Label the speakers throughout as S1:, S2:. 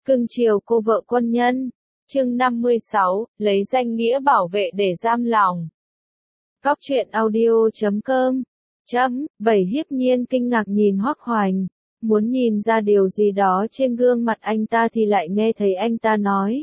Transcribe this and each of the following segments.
S1: Cưng chiều cô vợ quân nhân. Chương 56, lấy danh nghĩa bảo vệ để giam lòng. Góc truyện audio.com. Bảy Hiếp Nhiên kinh ngạc nhìn Hoắc Hoành, muốn nhìn ra điều gì đó trên gương mặt anh ta thì lại nghe thấy anh ta nói.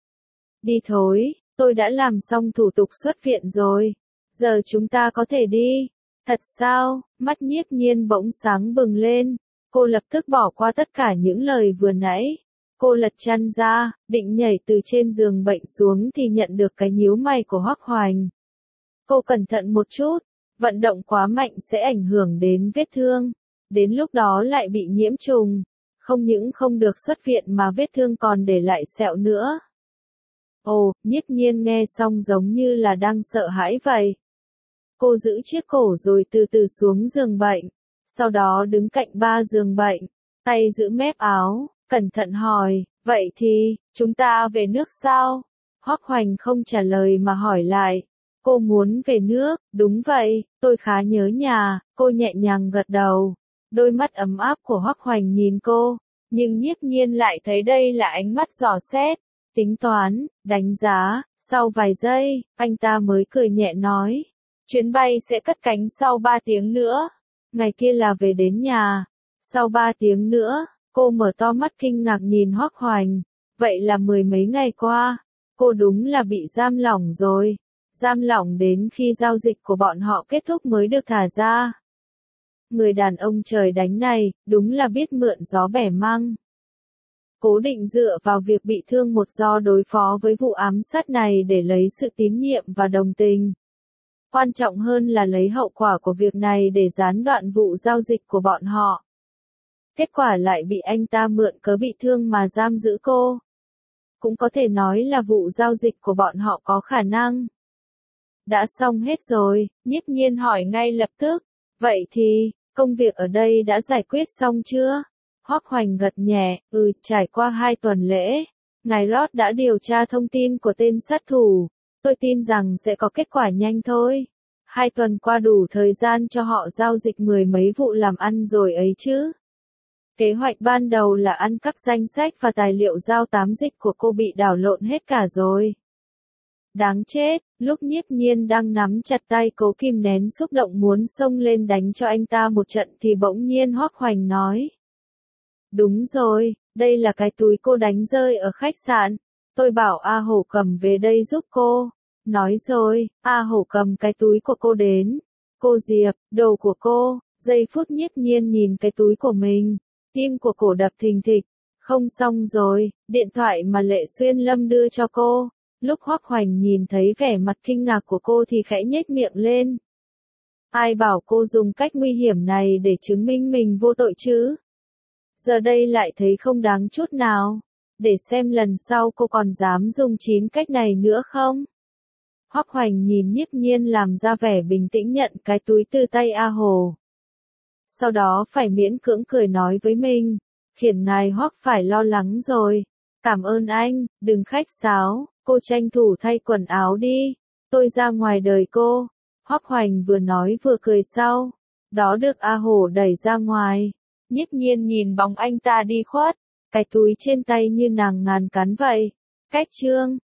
S1: Đi thôi, tôi đã làm xong thủ tục xuất viện rồi. Giờ chúng ta có thể đi. Thật sao? Mắt Nhiếp Nhiên bỗng sáng bừng lên. Cô lập tức bỏ qua tất cả những lời vừa nãy. Cô lật chăn ra, định nhảy từ trên giường bệnh xuống thì nhận được cái nhíu mày của Hoắc Hoành. Cô cẩn thận một chút, vận động quá mạnh sẽ ảnh hưởng đến vết thương. Đến lúc đó lại bị nhiễm trùng. Không những không được xuất viện mà vết thương còn để lại sẹo nữa. Ồ, Nhiếp Nhiên nghe xong giống như là đang sợ hãi vậy. Cô giữ chiếc cổ rồi từ từ xuống giường bệnh. Sau đó đứng cạnh ba giường bệnh, tay giữ mép áo, cẩn thận hỏi, vậy thì, chúng ta về nước sao? Hoắc Hoành không trả lời mà hỏi lại. Cô muốn về nước, đúng vậy, tôi khá nhớ nhà, cô nhẹ nhàng gật đầu. Đôi mắt ấm áp của Hoắc Hoành nhìn cô, nhưng Nhiếp Nhiên lại thấy đây là ánh mắt dò xét, tính toán, đánh giá. Sau vài giây, anh ta mới cười nhẹ nói, chuyến bay sẽ cất cánh sau 3 tiếng nữa. Ngày kia là về đến nhà. Sau 3 tiếng nữa, cô mở to mắt kinh ngạc nhìn Hoắc Hoành. Vậy là 10 mấy ngày qua, cô đúng là bị giam lỏng rồi. Giam lỏng đến khi giao dịch của bọn họ kết thúc mới được thả ra. Người đàn ông trời đánh này, đúng là biết mượn gió bẻ măng. Cố định dựa vào việc bị thương một do đối phó với vụ ám sát này để lấy sự tín nhiệm và đồng tình. Quan trọng hơn là lấy hậu quả của việc này để gián đoạn vụ giao dịch của bọn họ. Kết quả lại bị anh ta mượn cớ bị thương mà giam giữ cô. Cũng có thể nói là vụ giao dịch của bọn họ có khả năng. Đã xong hết rồi, Nhiếp Nhiên hỏi ngay lập tức. Vậy thì, công việc ở đây đã giải quyết xong chưa? Hoắc Hoành gật nhẹ, trải qua 2 tuần lễ. Ngài Roth đã điều tra thông tin của tên sát thủ. Tôi tin rằng sẽ có kết quả nhanh thôi. 2 tuần qua đủ thời gian cho họ giao dịch 10 mấy vụ làm ăn rồi ấy chứ. Kế hoạch ban đầu là ăn cắp danh sách và tài liệu giao tám dịch của cô bị đảo lộn hết cả rồi. Đáng chết, lúc Nhiếp Nhiên đang nắm chặt tay cố kìm nén xúc động muốn xông lên đánh cho anh ta một trận thì bỗng nhiên Hoắc Hoành nói. Đúng rồi, đây là cái túi cô đánh rơi ở khách sạn. Tôi bảo A Hổ cầm về đây giúp cô. Nói rồi, A Hổ cầm cái túi của cô đến. Cô Diệp, đồ của cô. Giây phút Nhiếp Nhiên nhìn cái túi của mình, tim của cổ đập thình thịch. Không xong rồi, điện thoại mà Lệ Xuyên Lâm đưa cho cô. Lúc Hoắc Hoành nhìn thấy vẻ mặt kinh ngạc của cô thì khẽ nhếch miệng lên. Ai bảo cô dùng cách nguy hiểm này để chứng minh mình vô tội chứ? Giờ đây lại thấy không đáng chút nào. Để xem lần sau cô còn dám dùng 9 cách này nữa không? Hoắc Hoành nhìn Nhiếp Nhiên làm ra vẻ bình tĩnh nhận cái túi từ tay A Hồ. Sau đó phải miễn cưỡng cười nói với mình, khiến ngài Hoắc phải lo lắng rồi. Cảm ơn anh, đừng khách sáo, cô tranh thủ thay quần áo đi. Tôi ra ngoài đợi cô. Hoắc Hoành vừa nói vừa cười sau. Đó được A Hồ đẩy ra ngoài. Nhiếp Nhiên nhìn bóng anh ta đi khuất. Cái túi trên tay như nàng ngàn cắn vậy. Cách chương